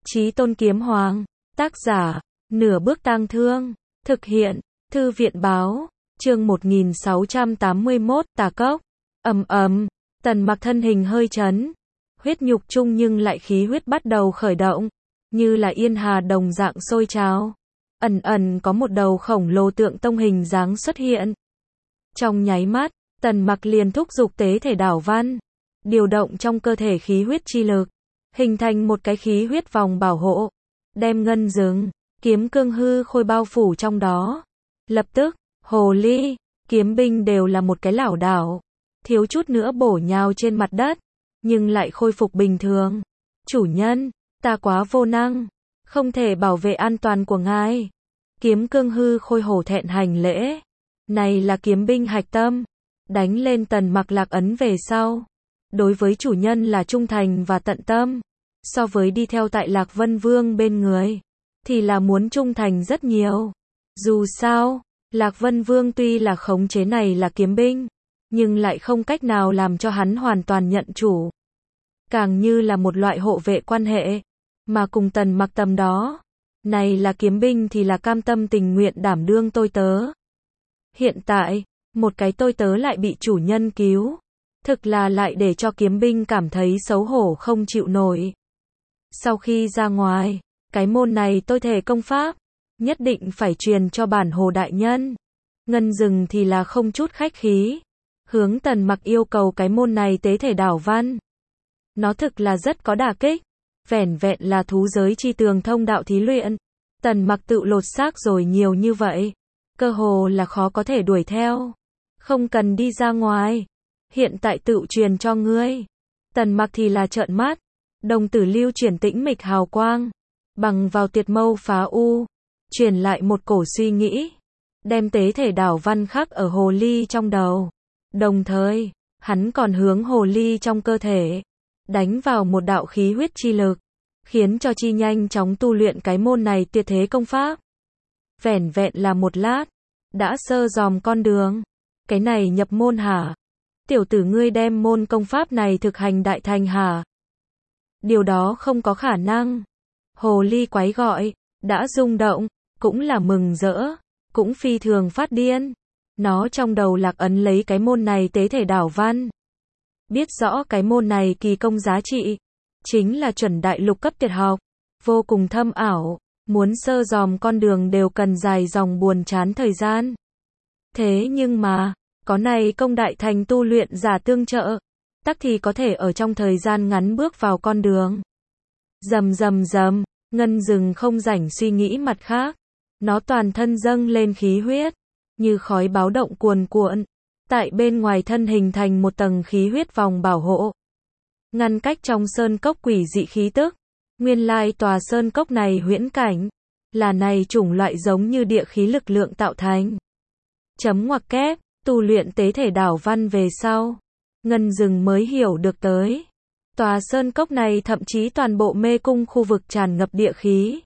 Chí Tôn Kiếm Hoàng. Tác giả, Nửa Bước Tang Thương. Thực hiện, Thư viện báo. Chương 1681, Tà Cốc. Tần Mặc thân hình hơi chấn. Huyết nhục chung nhưng lại khí huyết bắt đầu khởi động. Như là yên hà đồng dạng sôi trào. Ẩn ẩn có một đầu khổng lồ tượng tông hình dáng xuất hiện. Trong nháy mắt, Tần Mặc liền thúc giục tế thể đảo văn. Điều động trong cơ thể khí huyết chi lực. Hình thành một cái khí huyết vòng bảo hộ. Đem ngân rừng, kiếm cương hư khôi bao phủ trong đó. Lập tức, hồ ly, kiếm binh đều là một cái lảo đảo. Thiếu chút nữa bổ nhào trên mặt đất. Nhưng lại khôi phục bình thường. Chủ nhân, ta quá vô năng. Không thể bảo vệ an toàn của ngài. Kiếm cương hư khôi hổ thẹn hành lễ. Này là kiếm binh hạch tâm. Đánh lên Tần Mặc lạc ấn về sau. Đối với chủ nhân là trung thành và tận tâm. So với đi theo tại Lạc Vân Vương bên người. Thì là muốn trung thành rất nhiều. Dù sao, Lạc Vân Vương tuy là khống chế này là kiếm binh. Nhưng lại không cách nào làm cho hắn hoàn toàn nhận chủ. Càng như là một loại hộ vệ quan hệ. Mà cùng Tần Mặc tầm đó. Này là kiếm binh thì là cam tâm tình nguyện đảm đương tôi tớ. Hiện tại, một cái tôi tớ lại bị chủ nhân cứu. Thực là lại để cho kiếm binh cảm thấy xấu hổ không chịu nổi. Sau khi ra ngoài, cái môn này tôi thể công pháp. Nhất định phải truyền cho bản hồ đại nhân. Ngân rừng thì là không chút khách khí. Hướng Tần Mặc yêu cầu cái môn này tế thể đảo văn. Nó thực là rất có đả kích. Vẻn vẹn là thú giới chi tường thông đạo thí luyện. Tần Mặc tự lột xác rồi nhiều như vậy. Cơ hồ là khó có thể đuổi theo. Không cần đi ra ngoài. Hiện tại tự truyền cho ngươi. Tần Mặc thì là trợn mắt. Đồng tử lưu chuyển tĩnh mịch hào quang. Bằng vào tiệt mâu phá u. Truyền lại một cổ suy nghĩ. Đem tế thể đảo văn khắc ở hồ ly trong đầu. Đồng thời, hắn còn hướng hồ ly trong cơ thể. Đánh vào một đạo khí huyết chi lực. Khiến cho chi nhanh chóng tu luyện cái môn này tuyệt thế công pháp. Vẻn vẹn là một lát. Đã sơ dòm con đường. Cái này nhập môn hả? Tiểu tử ngươi đem môn công pháp này thực hành đại thành hả? Điều đó không có khả năng. Hồ ly quái gọi. Đã rung động. Cũng là mừng rỡ. Cũng phi thường phát điên. Nó trong đầu lạc ấn lấy cái môn này tế thể đảo văn. Biết rõ cái môn này kỳ công giá trị. Chính là chuẩn đại lục cấp tuyệt học. Vô cùng thâm ảo. Muốn sơ dòm con đường đều cần dài dòng buồn chán thời gian. Thế nhưng mà, có này công đại thành tu luyện giả tương trợ. Tắc thì có thể ở trong thời gian ngắn bước vào con đường. Rầm rầm rầm, ngân rừng không rảnh suy nghĩ mặt khác. Nó toàn thân dâng lên khí huyết. Như khói báo động cuồn cuộn. Tại bên ngoài thân hình thành một tầng khí huyết vòng bảo hộ. Ngăn cách trong sơn cốc quỷ dị khí tức. Nguyên lai tòa sơn cốc này huyễn cảnh. Là này chủng loại giống như địa khí lực lượng tạo thành. Chấm ngoặc kép, tu luyện tế thể đảo văn về sau. Ngân rừng mới hiểu được tới. Tòa sơn cốc này thậm chí toàn bộ mê cung khu vực tràn ngập địa khí.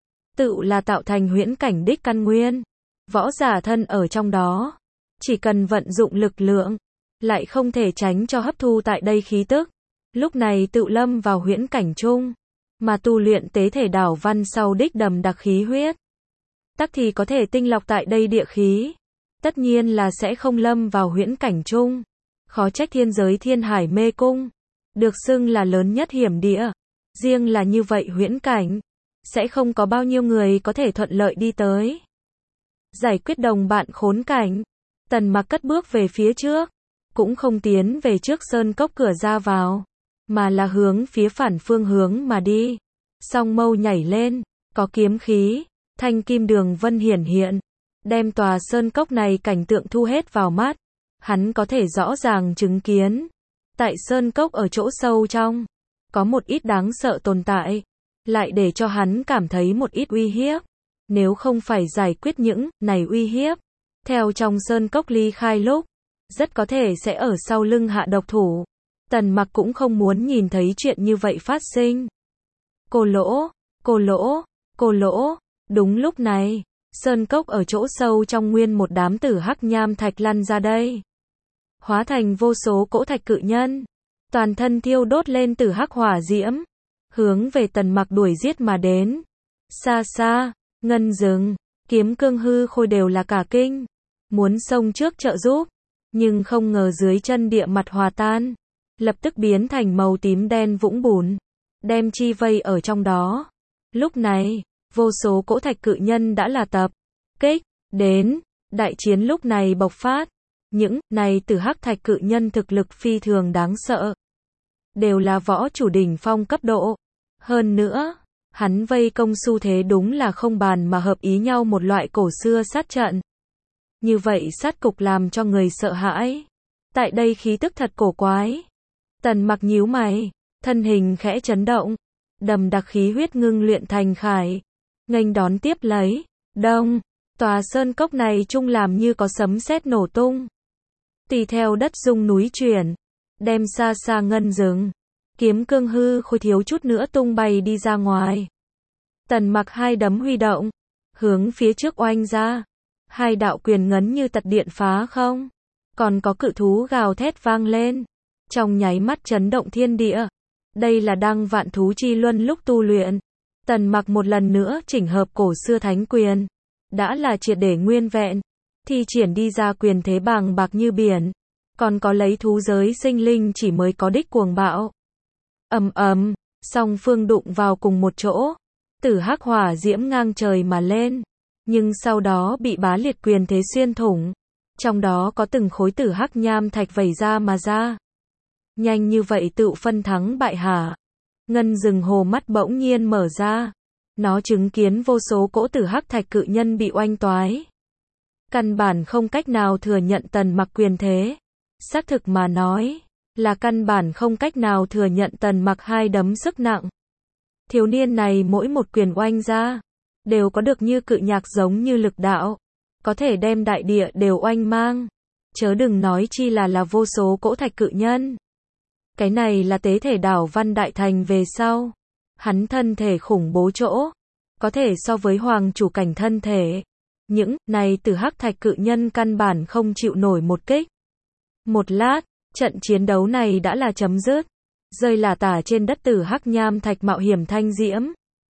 Tự là tạo thành huyễn cảnh đích căn nguyên. Võ giả thân ở trong đó. Chỉ cần vận dụng lực lượng. Lại không thể tránh cho hấp thu tại đây khí tức. Lúc này tự lâm vào huyễn cảnh chung. Mà tu luyện tế thể đảo văn sau đích đầm đặc khí huyết. Tắc thì có thể tinh lọc tại đây địa khí. Tất nhiên là sẽ không lâm vào huyễn cảnh chung. Khó trách thiên giới thiên hải mê cung. Được xưng là lớn nhất hiểm địa. Riêng là như vậy huyễn cảnh. Sẽ không có bao nhiêu người có thể thuận lợi đi tới. Giải quyết đồng bạn khốn cảnh. Tần Mặc cất bước về phía trước. Cũng không tiến về trước sơn cốc cửa ra vào. Mà là hướng phía phản phương hướng mà đi. Song mâu nhảy lên. Có kiếm khí. Thanh kim đường vân hiển hiện. Đem tòa sơn cốc này cảnh tượng thu hết vào mắt. Hắn có thể rõ ràng chứng kiến. Tại sơn cốc ở chỗ sâu trong. Có một ít đáng sợ tồn tại. Lại để cho hắn cảm thấy một ít uy hiếp. Nếu không phải giải quyết những này uy hiếp. Theo trong sơn cốc ly khai lúc. Rất có thể sẽ ở sau lưng hạ độc thủ. Tần Mặc cũng không muốn nhìn thấy chuyện như vậy phát sinh. Cô lỗ, cô lỗ, cô lỗ. Đúng lúc này, sơn cốc ở chỗ sâu trong nguyên một đám tử hắc nham thạch lăn ra đây. Hóa thành vô số cỗ thạch cự nhân. Toàn thân thiêu đốt lên tử hắc hỏa diễm. hướng về Tần Mặc đuổi giết mà đến. Xa xa, Ngân Dừng, Kiếm Cương Hư Khôi đều là cả kinh, muốn xông trước trợ giúp, nhưng không ngờ dưới chân địa mặt hòa tan, lập tức biến thành màu tím đen vũng bùn, đem chi vây ở trong đó. Lúc này, vô số cỗ thạch cự nhân đã là tập kích đến, đại chiến lúc này bộc phát. Những này từ hắc thạch cự nhân thực lực phi thường đáng sợ, đều là võ chủ đỉnh phong cấp độ. Hơn nữa, hắn vây công xu thế đúng là không bàn mà hợp ý nhau, một loại cổ xưa sát trận. Như vậy sát cục làm cho người sợ hãi. Tại đây khí tức thật cổ quái. Tần Mặc nhíu mày, thân hình khẽ chấn động, đầm đặc khí huyết ngưng luyện thành khải, nghênh đón tiếp lấy. Đông, tòa sơn cốc này chung làm như có sấm sét nổ tung. Tùy theo đất rung núi chuyển, đem xa xa Ngân Dừng, Kiếm Cương Hư Khôi thiếu chút nữa tung bay đi ra ngoài. Tần Mặc hai đấm huy động, hướng phía trước oanh ra. Hai đạo quyền ngấn như tật điện phá không, còn có cự thú gào thét vang lên, trong nháy mắt chấn động thiên địa. Đây là Đăng Vạn Thú Chi Luân lúc tu luyện. Tần Mặc một lần nữa chỉnh hợp cổ xưa thánh quyền, đã là triệt để nguyên vẹn, thi triển đi ra quyền thế bàng bạc như biển, còn có lấy thú giới sinh linh chỉ mới có đích cuồng bạo. Ầm ầm, song phương đụng vào cùng một chỗ, tử hắc hỏa diễm ngang trời mà lên, nhưng sau đó bị bá liệt quyền thế xuyên thủng, trong đó có từng khối tử hắc nham thạch vẩy ra mà ra. Nhanh như vậy tự phân thắng bại hả? Ngân Dừng hồ mắt bỗng nhiên mở ra, nó chứng kiến vô số cỗ tử hắc thạch cự nhân bị oanh toái, căn bản không cách nào thừa nhận Tần Mặc quyền thế. Xác thực mà nói, là căn bản không cách nào thừa nhận Tần Mặc hai đấm sức nặng. Thiếu niên này mỗi một quyền oanh ra, đều có được như cự nhạc giống như lực đạo, có thể đem đại địa đều oanh mang. Chớ đừng nói chi là vô số cỗ thạch cự nhân. Cái này là tế thể đảo Văn Đại Thành về sau. Hắn thân thể khủng bố chỗ, có thể so với hoàng chủ cảnh thân thể. Những này từ hắc thạch cự nhân căn bản không chịu nổi một kích. Một lát, trận chiến đấu này đã là chấm dứt. Rơi lả tả trên đất tử hắc nham thạch mạo hiểm thanh diễm.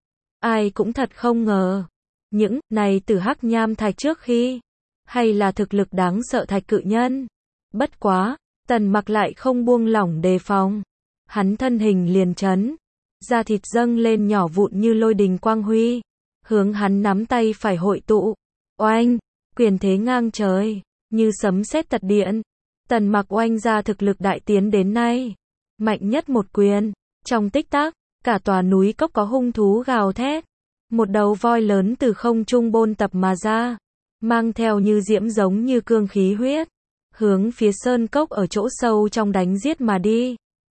Ai cũng thật không ngờ, những này tử hắc nham thạch trước khi, hay là thực lực đáng sợ thạch cự nhân. Bất quá, Tần Mặc lại không buông lỏng đề phòng. Hắn thân hình liền chấn, da thịt dâng lên nhỏ vụn như lôi đình quang huy, hướng hắn nắm tay phải hội tụ. Oanh, quyền thế ngang trời, như sấm sét tật điện. Tần Mặc oanh ra thực lực đại tiến đến nay, mạnh nhất một quyền. Trong tích tắc, cả tòa núi cốc có hung thú gào thét. Một đầu voi lớn từ không trung bôn tập mà ra, mang theo như diễm giống như cương khí huyết, hướng phía sơn cốc ở chỗ sâu trong đánh giết mà đi.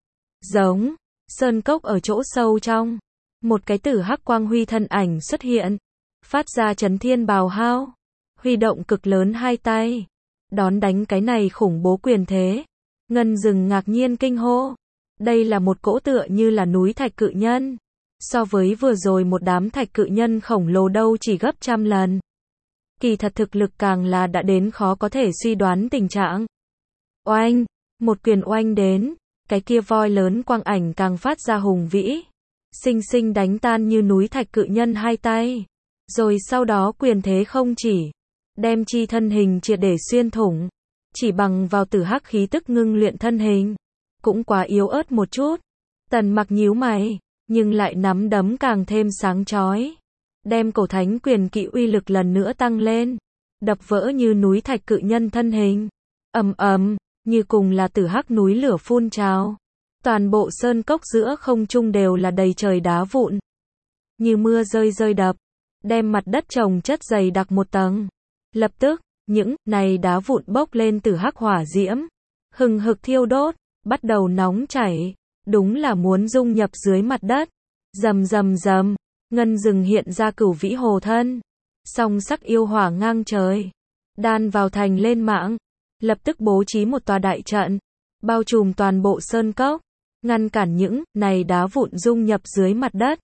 Giống, sơn cốc ở chỗ sâu trong, một cái tử hắc quang huy thân ảnh xuất hiện, phát ra chấn thiên bào hao, huy động cực lớn hai tay, đón đánh cái này khủng bố quyền thế. Ngân Dừng ngạc nhiên kinh hô, đây là một cỗ tựa như là núi thạch cự nhân, so với vừa rồi một đám thạch cự nhân khổng lồ đâu chỉ gấp trăm lần. Kỳ thật thực lực càng là đã đến khó có thể suy đoán tình trạng. Oanh, một quyền oanh đến, cái kia voi lớn quang ảnh càng phát ra hùng vĩ, xinh xinh đánh tan như núi thạch cự nhân hai tay, rồi sau đó quyền thế không chỉ đem chi thân hình triệt để xuyên thủng, chỉ bằng vào tử hắc khí tức ngưng luyện thân hình, cũng quá yếu ớt một chút. Tần Mặc nhíu mày, nhưng lại nắm đấm càng thêm sáng chói, đem cổ thánh quyền kỵ uy lực lần nữa tăng lên, đập vỡ như núi thạch cự nhân thân hình. Ầm ầm, như cùng là tử hắc núi lửa phun trào. Toàn bộ sơn cốc giữa không trung đều là đầy trời đá vụn, như mưa rơi rơi đập, đem mặt đất chồng chất dày đặc một tầng. Lập tức, những này đá vụn bốc lên tử hắc hỏa diễm, hừng hực thiêu đốt, bắt đầu nóng chảy, đúng là muốn dung nhập dưới mặt đất. Rầm rầm rầm, Ngân Dừng hiện ra cửu vĩ hồ thân, song sắc yêu hỏa ngang trời, đan vào thành lên mạng, lập tức bố trí một tòa đại trận, bao trùm toàn bộ sơn cốc, ngăn cản những này đá vụn dung nhập dưới mặt đất.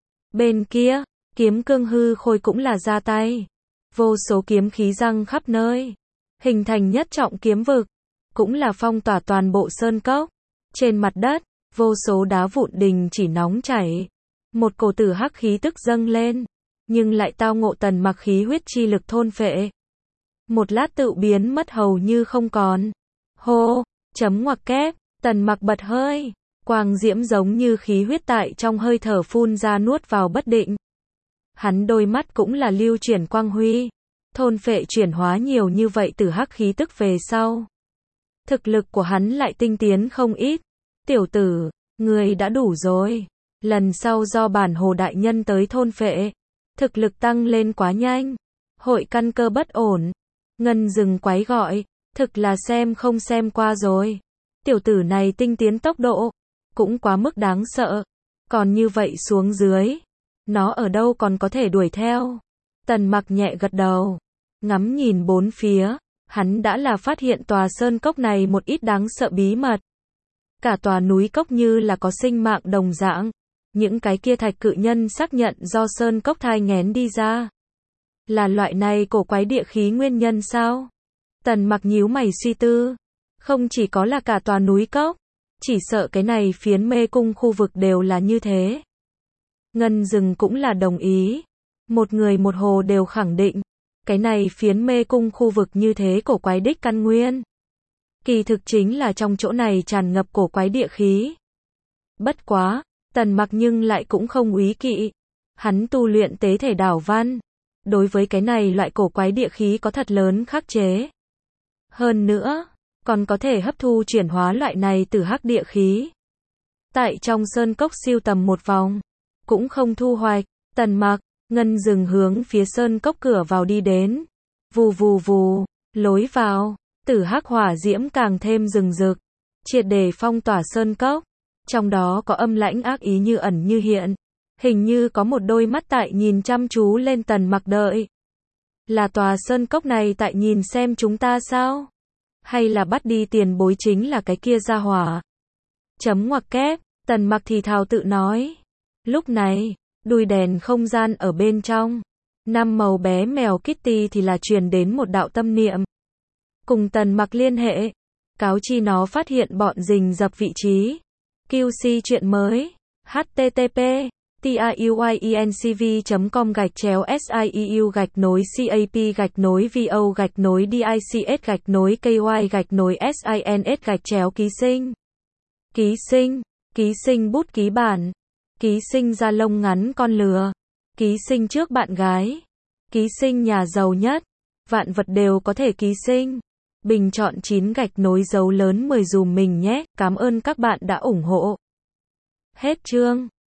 Bên kia, Kiếm Cương Hư Khôi cũng là ra tay, vô số kiếm khí răng khắp nơi, hình thành nhất trọng kiếm vực, cũng là phong tỏa toàn bộ sơn cốc. Trên mặt đất, Vô số đá vụn đình chỉ nóng chảy. Một cổ tử hắc khí tức dâng lên, nhưng lại tao ngộ Tần Mặc khí huyết chi lực thôn phệ. Một lát tự biến mất hầu như không còn. Hô, chấm ngoặc kép, Tần Mặc bật hơi, quang diễm giống như khí huyết tại trong hơi thở phun ra nuốt vào bất định. Hắn đôi mắt cũng là lưu chuyển quang huy, thôn phệ chuyển hóa nhiều như vậy từ hắc khí tức về sau. Thực lực của hắn lại tinh tiến không ít. Tiểu tử, người đã đủ rồi. Lần sau do bản hồ đại nhân tới thôn phệ, thực lực tăng lên quá nhanh. Hội căn cơ bất ổn. Ngân rừng quái gọi, thực là xem không xem qua rồi. Tiểu tử này tinh tiến tốc độ, cũng quá mức đáng sợ. Còn như vậy xuống dưới, nó ở đâu còn có thể đuổi theo. Tần Mặc nhẹ gật đầu, ngắm nhìn bốn phía, hắn đã là phát hiện tòa sơn cốc này một ít đáng sợ bí mật. Cả tòa núi cốc như là có sinh mạng đồng dạng. Những cái kia thạch cự nhân xác nhận do sơn cốc thai nghén đi ra. Là loại này cổ quái địa khí nguyên nhân sao? Tần Mặc nhíu mày suy tư. Không chỉ có là cả tòa núi cốc, chỉ sợ cái này phiến mê cung khu vực đều là như thế. Ngân rừng cũng là đồng ý. Một người một hồ đều khẳng định. Cái này phiến mê cung khu vực như thế cổ quái đích căn nguyên. Kỳ thực chính là trong chỗ này tràn ngập cổ quái địa khí. Bất quá, Tần Mặc nhưng lại cũng không úy kỵ. Hắn tu luyện tế thể đảo văn. Đối với cái này loại cổ quái địa khí có thật lớn khắc chế. Hơn nữa, còn có thể hấp thu chuyển hóa loại này từ hắc địa khí. Tại trong sơn cốc siêu tầm một vòng, cũng không thu hoạch. Tần Mặc, Ngân rừng hướng phía sơn cốc cửa vào đi đến. Vù vù vù, lối vào, tử hắc hỏa diễm càng thêm rừng rực, triệt để phong tỏa sơn cốc. Trong đó có âm lãnh ác ý như ẩn như hiện. Hình như có một đôi mắt tại nhìn chăm chú lên Tần Mặc đợi. Là tòa sơn cốc này tại nhìn xem chúng ta sao? Hay là bắt đi tiền bối chính là cái kia gia hỏa? Chấm ngoặc kép, Tần Mặc thì thào tự nói. Lúc này, đuôi đèn không gian ở bên trong. Năm màu bé mèo Kitty thì là truyền đến một đạo tâm niệm. Cùng Tần Mặc liên hệ. Cáo chi nó phát hiện bọn rình rập vị trí. QC chuyện mới. http tiuyinc.com/siep-vo-dics-kys-sins-ký sinh, ký sinh bút ký bản, ký sinh da lông ngắn con lừa, ký sinh trước bạn gái, ký sinh nhà giàu nhất, vạn vật đều có thể ký sinh. Bình chọn 9 gạch nối dấu lớn 10 dùm mình nhé, cảm ơn các bạn đã ủng hộ. Hết chương.